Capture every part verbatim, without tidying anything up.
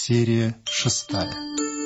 Серия шестая.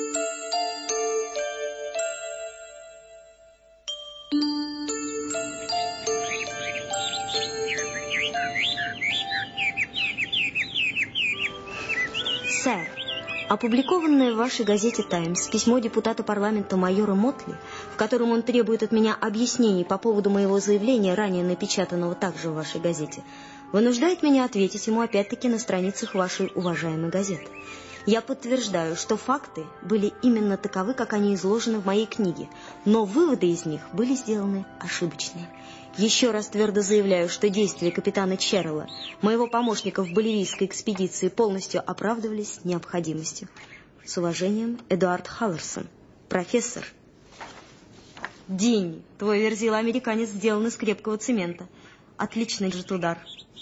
Сэр, опубликованное в вашей газете «Таймс» письмо депутата парламента майора Мотли, в котором он требует от меня объяснений по поводу моего заявления, ранее напечатанного также в вашей газете, вынуждает меня ответить ему опять-таки на страницах вашей уважаемой газеты. Я подтверждаю, что факты были именно таковы, как они изложены в моей книге, но выводы из них были сделаны ошибочные. Еще раз твердо заявляю, что действия капитана Черрелла, моего помощника в боливийской экспедиции, полностью оправдывались необходимостью. С уважением, Эдуард Халлерсон, профессор. Динни, твой верзила-американец сделан из крепкого цемента. Отличный джет-удар.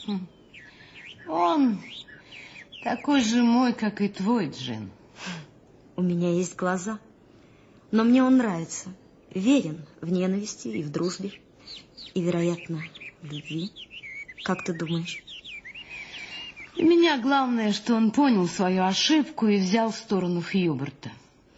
Он такой же мой, как и твой, Джин. У меня есть глаза, но мне он нравится. Верен в ненависти и в дружбе. И, вероятно, в любви. Как ты думаешь? Для меня главное, что он понял свою ошибку и взял сторону Хьюберта.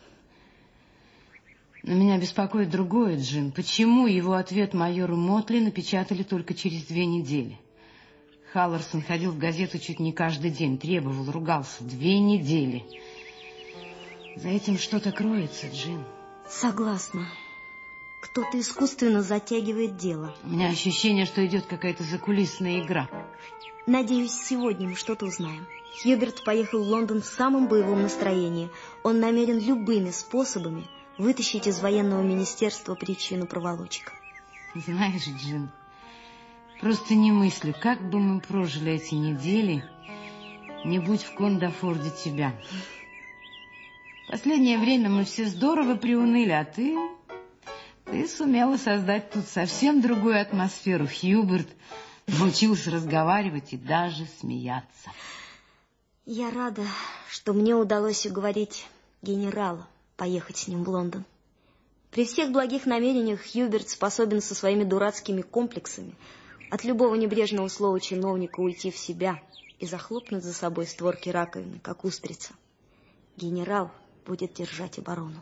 Но меня беспокоит другое, Джин. Почему его ответ майору Мотли напечатали только через две недели? Халлерсон ходил в газету чуть не каждый день, требовал, ругался. Две недели. За этим что-то кроется, Джин. Согласна. Кто-то искусственно затягивает дело. У меня ощущение, что идет какая-то закулисная игра. Надеюсь, сегодня мы что-то узнаем. Хьюберт поехал в Лондон в самом боевом настроении. Он намерен любыми способами вытащить из военного министерства причину проволочек. Знаешь, Джин, просто не мыслю, как бы мы прожили эти недели, не будь в Кондафорде тебя. В последнее время мы все здорово приуныли, а ты... Ты сумела создать тут совсем другую атмосферу. Хьюберт научился разговаривать и даже смеяться. Я рада, что мне удалось уговорить генерала поехать с ним в Лондон. При всех благих намерениях Хьюберт способен со своими дурацкими комплексами от любого небрежного слова чиновника уйти в себя и захлопнуть за собой створки раковины, как устрица. Генерал будет держать оборону.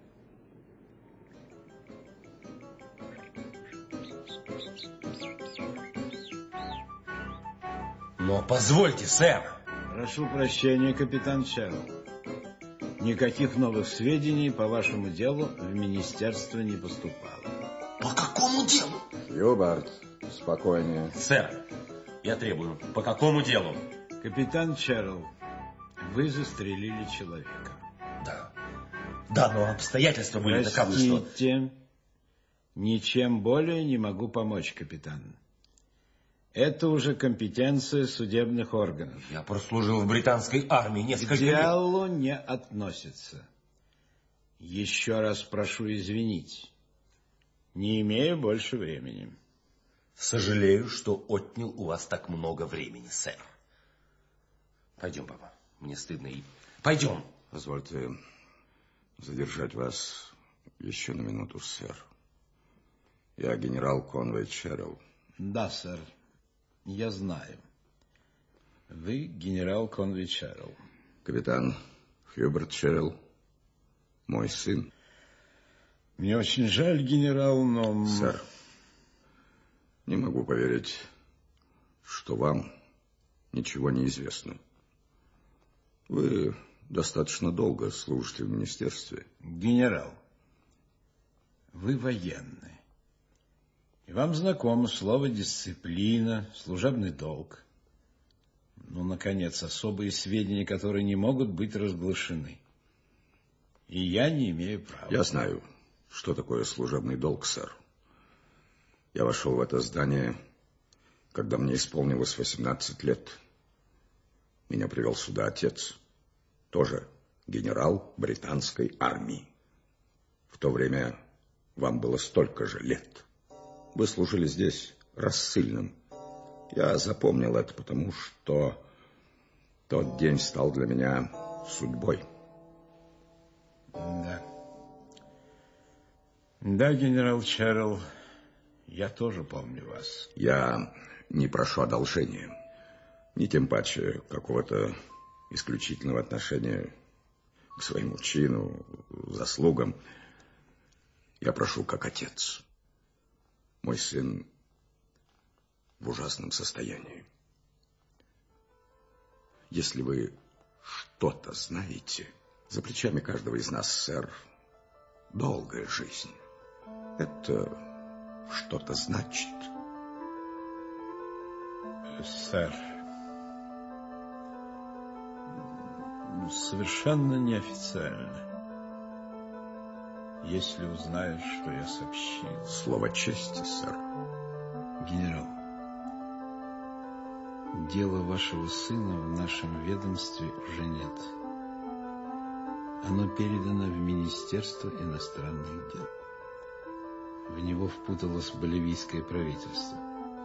Но позвольте, сэр. Прошу прощения, капитан Черрелл. Никаких новых сведений по вашему делу в министерство не поступало. По какому делу? Хьюберт, спокойнее. Сэр, я требую, по какому делу? Капитан Черрелл, вы застрелили человека. Да. Да, но обстоятельства были таковы, что... Простите, ничем более не могу помочь, капитан. Это уже компетенция судебных органов. Я прослужил в британской армии несколько лет. К делу не относится. Еще раз прошу извинить. Не имею больше времени. Сожалею, что отнял у вас так много времени, сэр. Пойдем, папа. Мне стыдно и... Пойдем. Позвольте задержать вас еще на минуту, сэр. Я генерал Конвей Черрелл. Да, сэр. Я знаю. Вы генерал Конвей Черрелл. Капитан Хьюберт Черрелл, мой сын. Мне очень жаль, генерал, но... Сэр, не могу поверить, что вам ничего не известно. Вы достаточно долго служите в министерстве. Генерал, вы военный. И вам знакомо слово «дисциплина», «служебный долг». Ну, наконец, особые сведения, которые не могут быть разглашены. И я не имею права. Я знаю, что такое служебный долг, сэр. Я вошел в это здание, когда мне исполнилось восемнадцать лет. Меня привел сюда отец, тоже генерал британской армии. В то время вам было столько же лет. Вы служили здесь рассыльным. Я запомнил это, потому что тот день стал для меня судьбой. Да. Да, генерал Черрелл, я тоже помню вас. Я не прошу одолжения, ни тем паче какого-то исключительного отношения к своему чину, заслугам. Я прошу как отец. Мой сын в ужасном состоянии. Если вы что-то знаете, за плечами каждого из нас, сэр, долгая жизнь. Это что-то значит. Сэр, совершенно неофициально. Если узнаешь, что я сообщил... Слово чести, сэр. Генерал, дела вашего сына в нашем ведомстве уже нет. Оно передано в Министерство иностранных дел. В него впуталось боливийское правительство.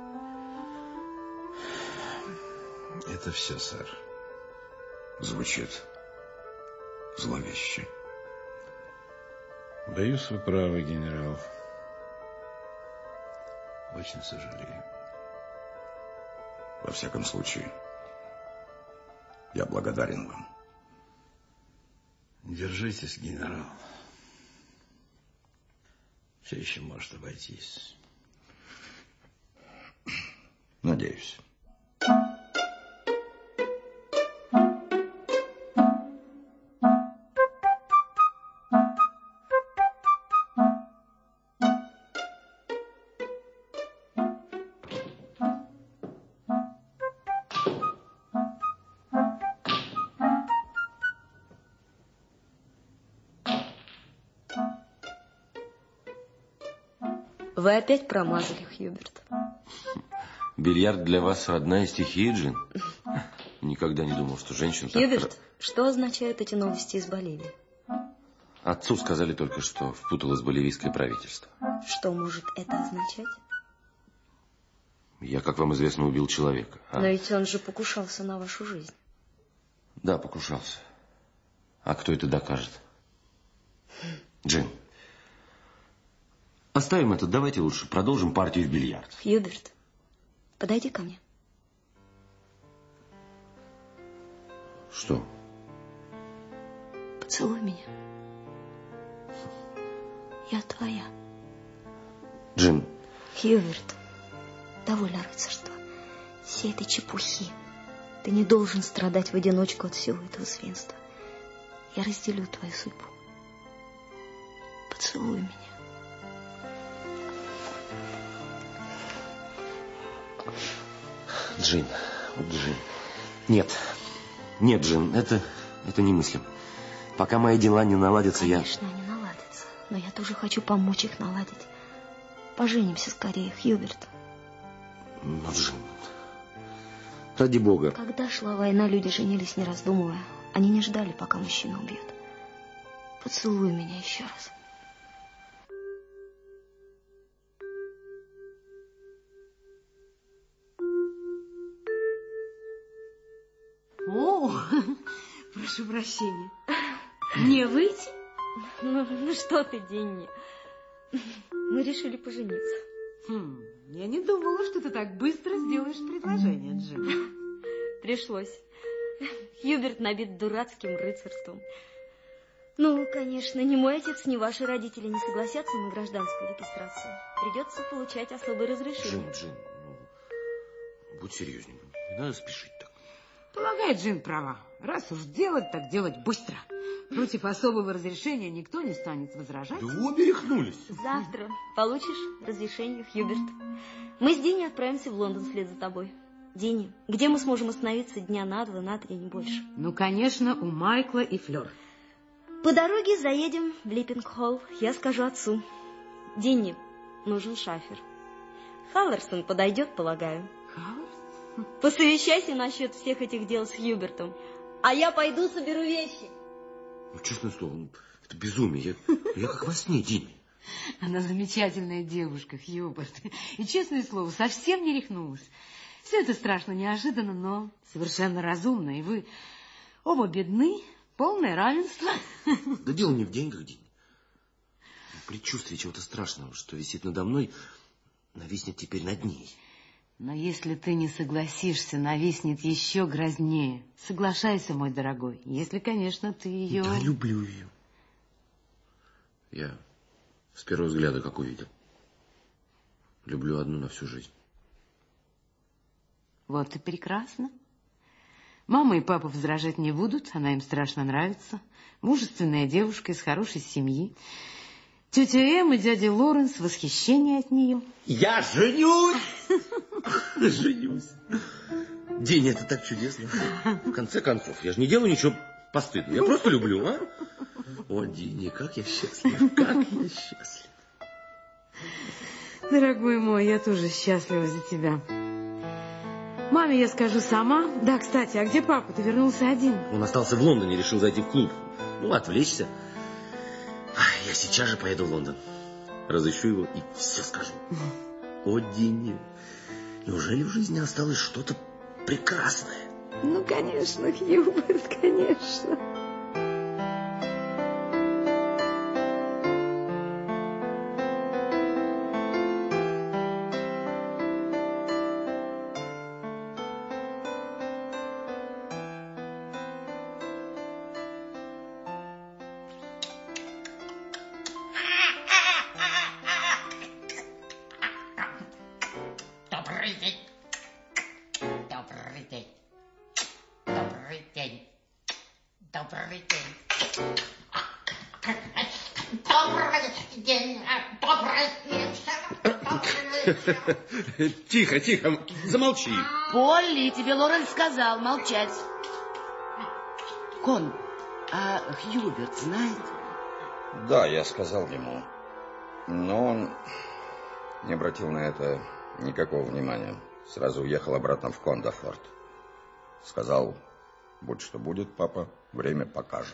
Это все, сэр. Звучит зловеще. Боюсь, вы правы, генерал. Очень сожалею. Во всяком случае, я благодарен вам. Держитесь, генерал. Все еще может обойтись. Надеюсь. Вы опять промазали, Хьюберт. Бильярд для вас родная стихия, Джин? Никогда не думал, что женщина... Хьюберт, так... что означают эти новости из Боливии? Отцу сказали только, что впуталось боливийское правительство. Что может это означать? Я, как вам известно, убил человека. А? Но ведь он же покушался на вашу жизнь. Да, покушался. А кто это докажет? Джин, оставим это, давайте лучше продолжим партию в бильярд. Хьюберт, подойди ко мне. Что? Поцелуй меня. Я твоя. Джин. Хьюберт, довольно рыцарства. Всей этой чепухи. Ты не должен страдать в одиночку от всего этого свинства. Я разделю твою судьбу. Поцелуй меня. Джин, Джин. Нет, нет, Джин, это, это немыслимо. Пока мои дела не наладятся, Конечно, я... Конечно, они наладятся, но я тоже хочу помочь их наладить. Поженимся скорее, Хьюберт. Ну, Джин, ради бога. Когда шла война, люди женились, не раздумывая. Они не ждали, пока мужчина убьет. Поцелуй меня еще раз. О, прошу прощения. Мне выйти? Ну, ну что ты, Динни. Мы решили пожениться. Хм, я не думала, что ты так быстро сделаешь предложение, Джим. Пришлось. Хьюберт набит дурацким рыцарством. Ну, конечно, ни мой отец, ни ваши родители не согласятся на гражданскую регистрацию. Придется получать особое разрешение. Джин, Джин, ну, будь серьезнее. Не надо спешить так. Полагаю, Джин права. Раз уж делать, так делать быстро. Против особого разрешения никто не станет возражать. Да вы обе рехнулись. Завтра получишь разрешение, Хьюберт. Мы с Динни отправимся в Лондон вслед за тобой. Динни, где мы сможем остановиться дня на два, на три, не больше? Ну, конечно, у Майкла и Флёр. По дороге заедем в Липпинг-Холл. Я скажу отцу. Динни, нужен шафер. Халлерсон подойдет, полагаю. Халлерсон? Посовещайся насчет всех этих дел с Хьюбертом. А я пойду соберу вещи. Ну, честное слово, это безумие. Я, я как во сне, Динни. Она замечательная девушка, Хьюберт. И, честное слово, совсем не рехнулась. Все это страшно неожиданно, но совершенно разумно. И вы оба бедны, полное равенство. Да дело не в деньгах, Динни. Предчувствие чего-то страшного, что висит надо мной, нависнет теперь над ней. Но если ты не согласишься, нависнет еще грознее. Соглашайся, мой дорогой, если, конечно, ты ее... Да, люблю ее. Я с первого взгляда как увидел. Люблю одну на всю жизнь. Вот и прекрасно. Мама и папа возражать не будут, она им страшно нравится. Мужественная девушка из хорошей семьи. Тетя Эм и дядя Лоренс в восхищении от нее. Я женюсь! Женюсь. День, это так чудесно. В конце концов, я же не делаю ничего постыдного. Я просто люблю, а? О, Дини, как я счастлив, как я счастлив. Дорогой мой, я тоже счастлива за тебя. Маме я скажу сама. Да, кстати, а где папа? Ты вернулся один. Он остался в Лондоне, решил зайти в клуб. Ну, отвлечься. Я сейчас же поеду в Лондон. Разыщу его и все скажу. О, Дини, неужели в жизни осталось что-то прекрасное? Ну, конечно, Хьюберт, конечно. Добрый день. Добрый день. Добрый день. Добрый день. Добрый день. Добрый вечер. Тихо, тихо, замолчи. Полли, тебе Лоренс сказал молчать. Кон, а Хьюберт знает? Да, я сказал ему. Но он не обратил на это никакого внимания. Сразу уехал обратно в Кондафорд. Сказал, будь что будет, папа, время покажет.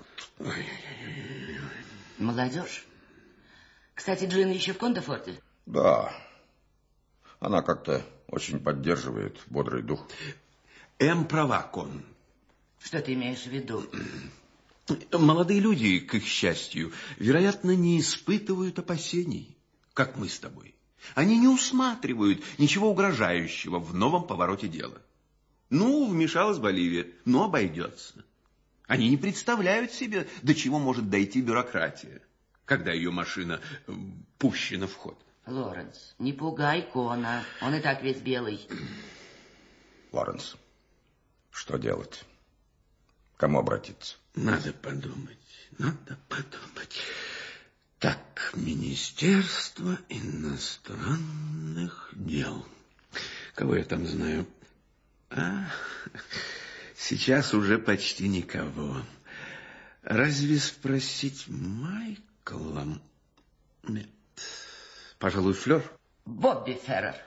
Молодежь. Кстати, Джин еще в Кондафорде? Да. Она как-то очень поддерживает бодрый дух. Эм права, Кон. Что ты имеешь в виду? Молодые люди, к их счастью, вероятно, не испытывают опасений, как мы с тобой. Они не усматривают ничего угрожающего в новом повороте дела. Ну, вмешалась Боливия, но обойдется. Они не представляют себе, до чего может дойти бюрократия, когда ее машина пущена в ход. Лоренс, не пугай Кона, он и так весь белый. Лоренс, что делать? Кому обратиться? Надо подумать, надо подумать. Так, Министерство иностранных дел. Кого я там знаю? А, сейчас уже почти никого. Разве спросить Майкла? Нет. Пожалуй, Флёр? Бобби Феррер.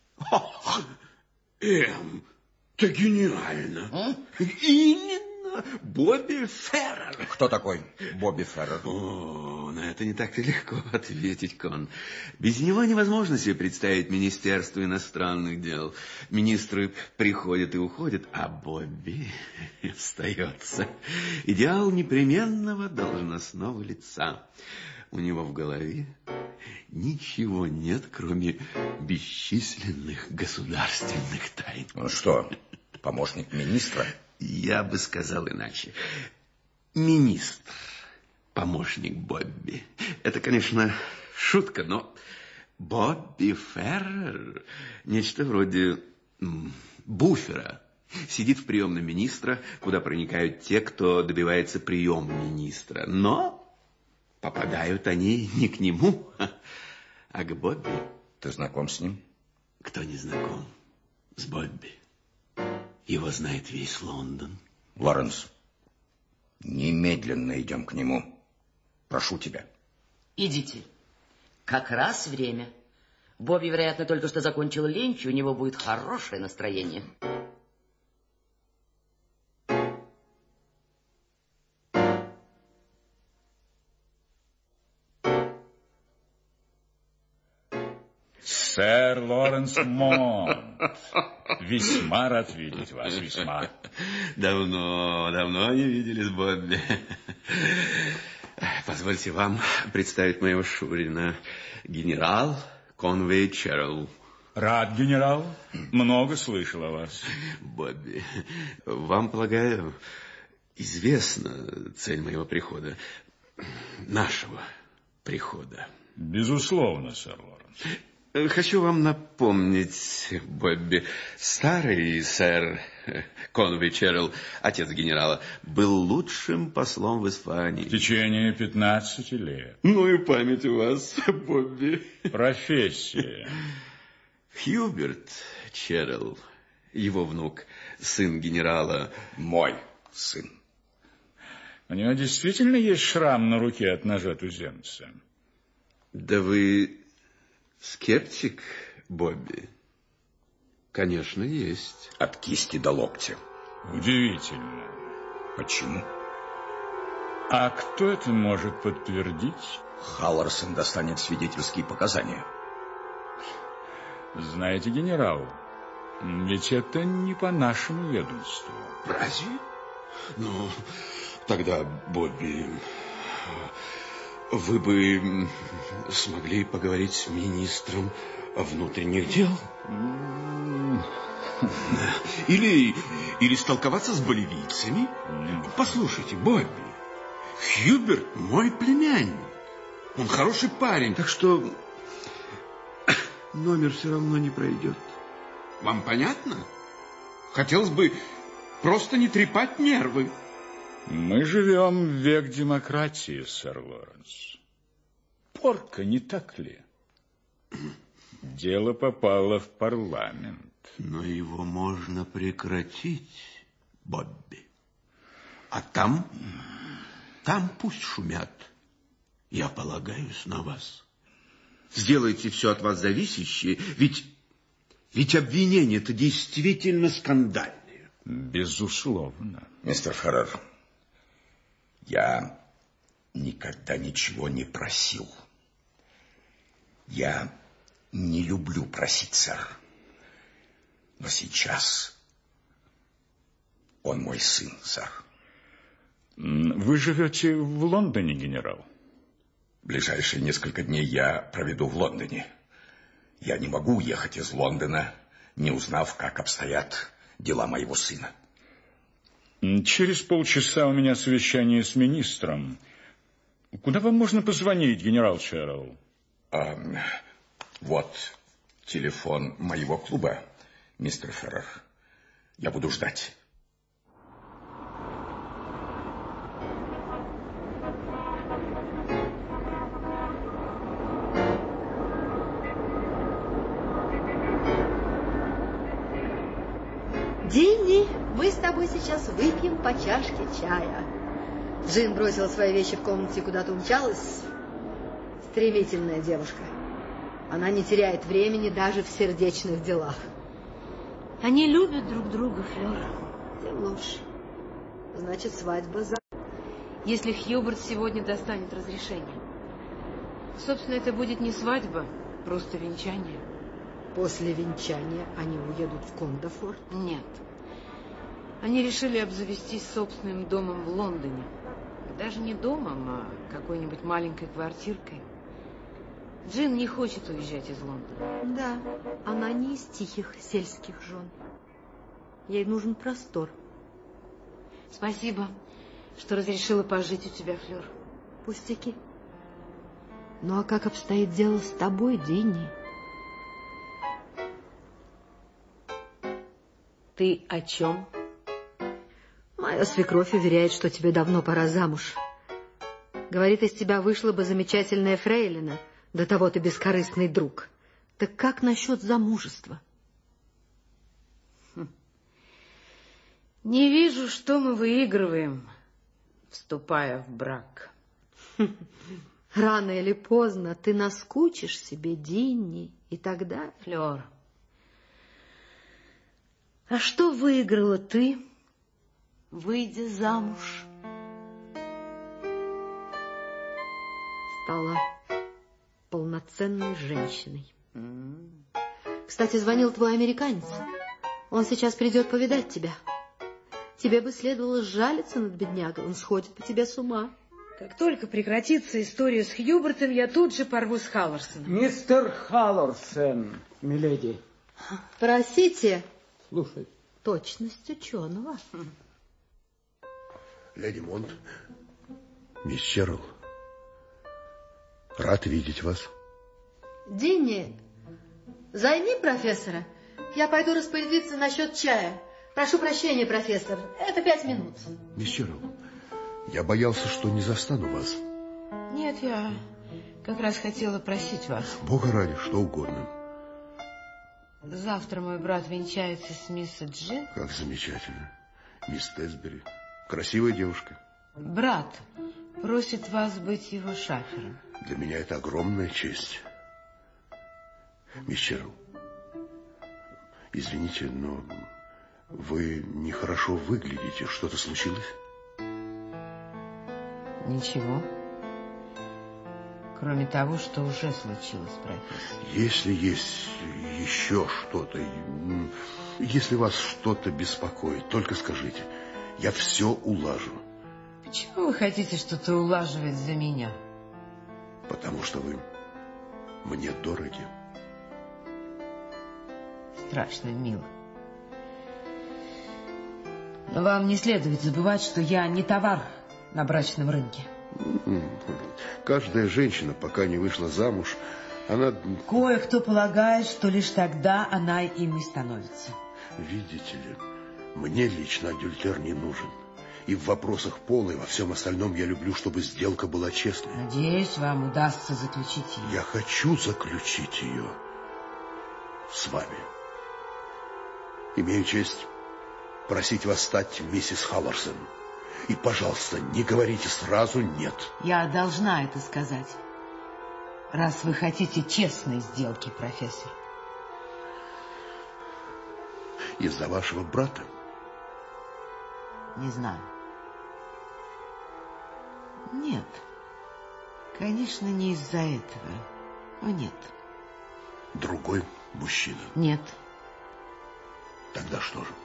Эм, это гениально. М? Именно Бобби Феррер. Кто такой Бобби Феррер? О, на это не так-то легко ответить, Кон. Без него невозможно себе представить Министерство иностранных дел. Министры приходят и уходят, а Бобби остается. Идеал непременного должностного лица. У него в голове ничего нет, кроме бесчисленных государственных тайн. Он что, помощник министра? Я бы сказал иначе. Министр, помощник Бобби. Это, конечно, шутка, но Бобби Феррер, нечто вроде м, буфера, сидит в приемном министра, куда проникают те, кто добивается приема министра. Но попадают они не к нему, а к Бобби. Ты знаком с ним? Кто не знаком с Бобби? Его знает весь Лондон. Лоренс, немедленно идем к нему. Прошу тебя. Идите. Как раз время. Бобби, вероятно, только что закончил ленч, у него будет хорошее настроение. Сэр Лоренс Монт, весьма рад видеть вас, весьма. Давно, давно не виделись, Бобби. Позвольте вам представить моего шурина, генерал Конвей Черрелл. Рад, генерал. Много слышал о вас. Бобби, вам, полагаю, известна цель моего прихода, нашего прихода. Безусловно, сэр Лоренс. Хочу вам напомнить, Бобби, старый сэр Конвей Черрилл, отец генерала, был лучшим послом в Испании. В течение пятнадцати лет. Ну и память у вас, Бобби. Профессия. Хьюберт Черрилл, его внук, сын генерала. Мой сын. У него действительно есть шрам на руке от ножа туземца? Да вы скептик, Бобби? Конечно, есть. От кисти до локтя. Удивительно. Почему? А кто это может подтвердить? Халлорсон достанет свидетельские показания. Знаете, генерал, ведь это не по нашему ведомству. Разве? Ну, тогда, Бобби, вы бы смогли поговорить с министром внутренних дел? Или, или столковаться с боливийцами? Послушайте, Бобби, Хьюберт мой племянник. Он хороший парень, так что номер все равно не пройдет. Вам понятно? Хотелось бы просто не трепать нервы. Мы живем в век демократии, сэр Лоренс. Порка, не так ли? Дело попало в парламент. Но его можно прекратить, Бобби. А там, там пусть шумят. Я полагаюсь на вас. Сделайте все от вас зависящее, ведь, ведь обвинения-то действительно скандальные. Безусловно. Мистер Феррер, я никогда ничего не просил. Я не люблю просить, сэр. Но сейчас он мой сын, сэр. Вы живете в Лондоне, генерал? Ближайшие несколько дней я проведу в Лондоне. Я не могу уехать из Лондона, не узнав, как обстоят дела моего сына. Через полчаса у меня совещание с министром. Куда вам можно позвонить, генерал Черрилл? А, вот телефон моего клуба, мистер Феррер. Я буду ждать. Динни, мы с тобой сейчас выпьем по чашке чая. Джин бросила свои вещи в комнате и куда-то умчалась. Стремительная девушка. Она не теряет времени даже в сердечных делах. Они любят друг друга, Флёр. Тем лучше. Значит, свадьба за... Если Хьюберт сегодня достанет разрешение. Собственно, это будет не свадьба, просто венчание. После венчания они уедут в Кондафорт? Нет. Они решили обзавестись собственным домом в Лондоне. Даже не домом, а какой-нибудь маленькой квартиркой. Джин не хочет уезжать из Лондона. Да, она не из тихих сельских жен. Ей нужен простор. Спасибо, что разрешила пожить у тебя, Флёр. Пустяки. Ну а как обстоит дело с тобой, Динни? Ты о чем? Моя свекровь уверяет, что тебе давно пора замуж. Говорит, из тебя вышла бы замечательная фрейлина. До того ты бескорыстный друг. Так как насчет замужества? Хм. Не вижу, что мы выигрываем, вступая в брак. Рано или поздно ты наскучишь себе, Динни, и тогда... Флёр, а что выиграла ты, выйдя замуж? Стала полноценной женщиной. Mm. Кстати, звонил твой американец. Он сейчас придет повидать тебя. Тебе бы следовало сжалиться над беднягой. Он сходит по тебе с ума. Как только прекратится история с Хьюбертом, я тут же порву с Халлорсоном. Мистер Халлорсон, миледи. Просите. Слушай. Точность ученого. Леди Монт, мисс Черрилл, рад видеть вас. Динни, займи профессора. Я пойду распорядиться насчет чая. Прошу прощения, профессор. Это пять минут. Мисс Черрилл, я боялся, что не застану вас. Нет, я как раз хотела просить вас. Бога ради, что угодно. Завтра мой брат венчается с мисс Джин. Как замечательно. Мисс Тесбери. Красивая девушка. Брат просит вас быть его шафером. Для меня это огромная честь. Мисс Черрилл, извините, но вы нехорошо выглядите. Что-то случилось? Ничего. Кроме того, что уже случилось, профессор. Если есть еще что-то, если вас что-то беспокоит, только скажите. Я все улажу. Почему вы хотите что-то улаживать за меня? Потому что вы мне дороги. Страшно мило. Но вам не следует забывать, что я не товар на брачном рынке. Каждая женщина, пока не вышла замуж, она... Кое-кто полагает, что лишь тогда она им и становится. Видите ли, мне лично адюльтер не нужен. И в вопросах пола, и во всем остальном я люблю, чтобы сделка была честной. Надеюсь, вам удастся заключить ее. Я хочу заключить ее с вами. Имею честь просить вас стать миссис Халлорсон. И, пожалуйста, не говорите сразу «нет». Я должна это сказать, раз вы хотите честной сделки, профессор. Из-за вашего брата? Не знаю. Нет. Конечно, не из-за этого. О, нет. Другой мужчина? Нет. Тогда что же?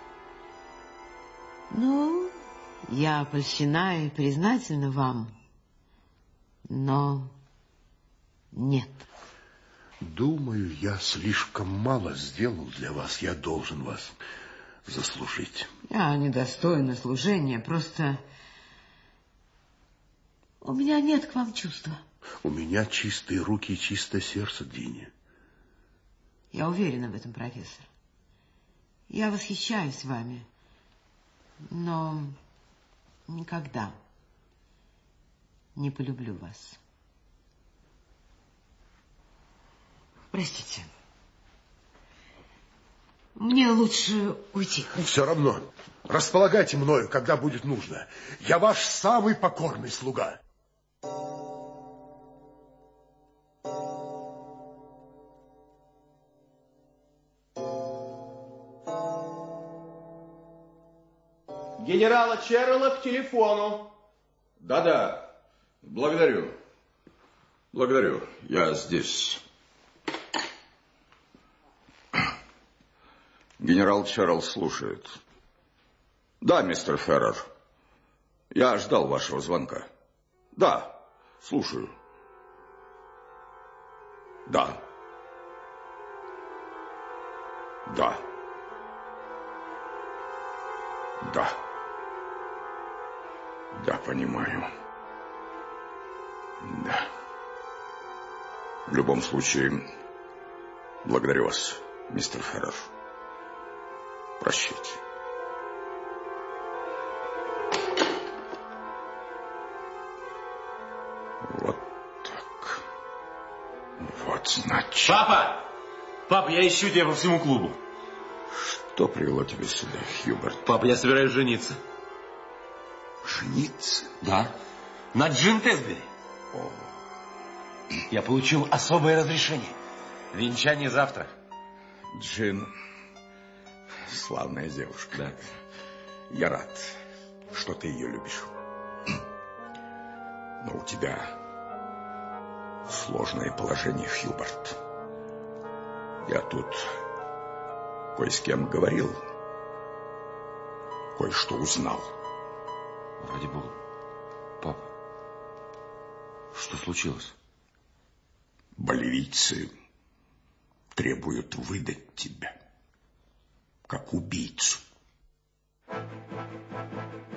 Ну, я польщена и признательна вам, но нет. Думаю, я слишком мало сделал для вас. Я должен вас заслужить. Я недостойна служения, просто у меня нет к вам чувства. У меня чистые руки и чистое сердце, Динни. Я уверена в этом, профессор. Я восхищаюсь вами, но никогда не полюблю вас. Простите. Мне лучше уйти. Все равно. Располагайте мною, когда будет нужно. Я ваш самый покорный слуга. Генерала Черрилла к телефону. Да-да, благодарю. Благодарю, я здесь. Генерал Черрилл слушает. Да, мистер Феррер, я ждал вашего звонка. Да, слушаю. Да. Да. Да. Да, понимаю. Да. В любом случае, благодарю вас, мистер Феррер. Прощайте. Вот так. Вот значит... Папа! Папа, я ищу тебя по всему клубу. Что привело тебя сюда, Хьюберт? Папа, я собираюсь жениться. Жениться? Да. На Джин Тесбери. О. Я получил особое разрешение. Венчание завтра. Джин, славная девушка. Да. Я рад, что ты ее любишь. Но у тебя сложное положение, Хьюберт. Я тут кое с кем говорил, кое-что узнал. Ради бога. Папа, что случилось? Боливийцы требуют выдать тебя. как убийцу.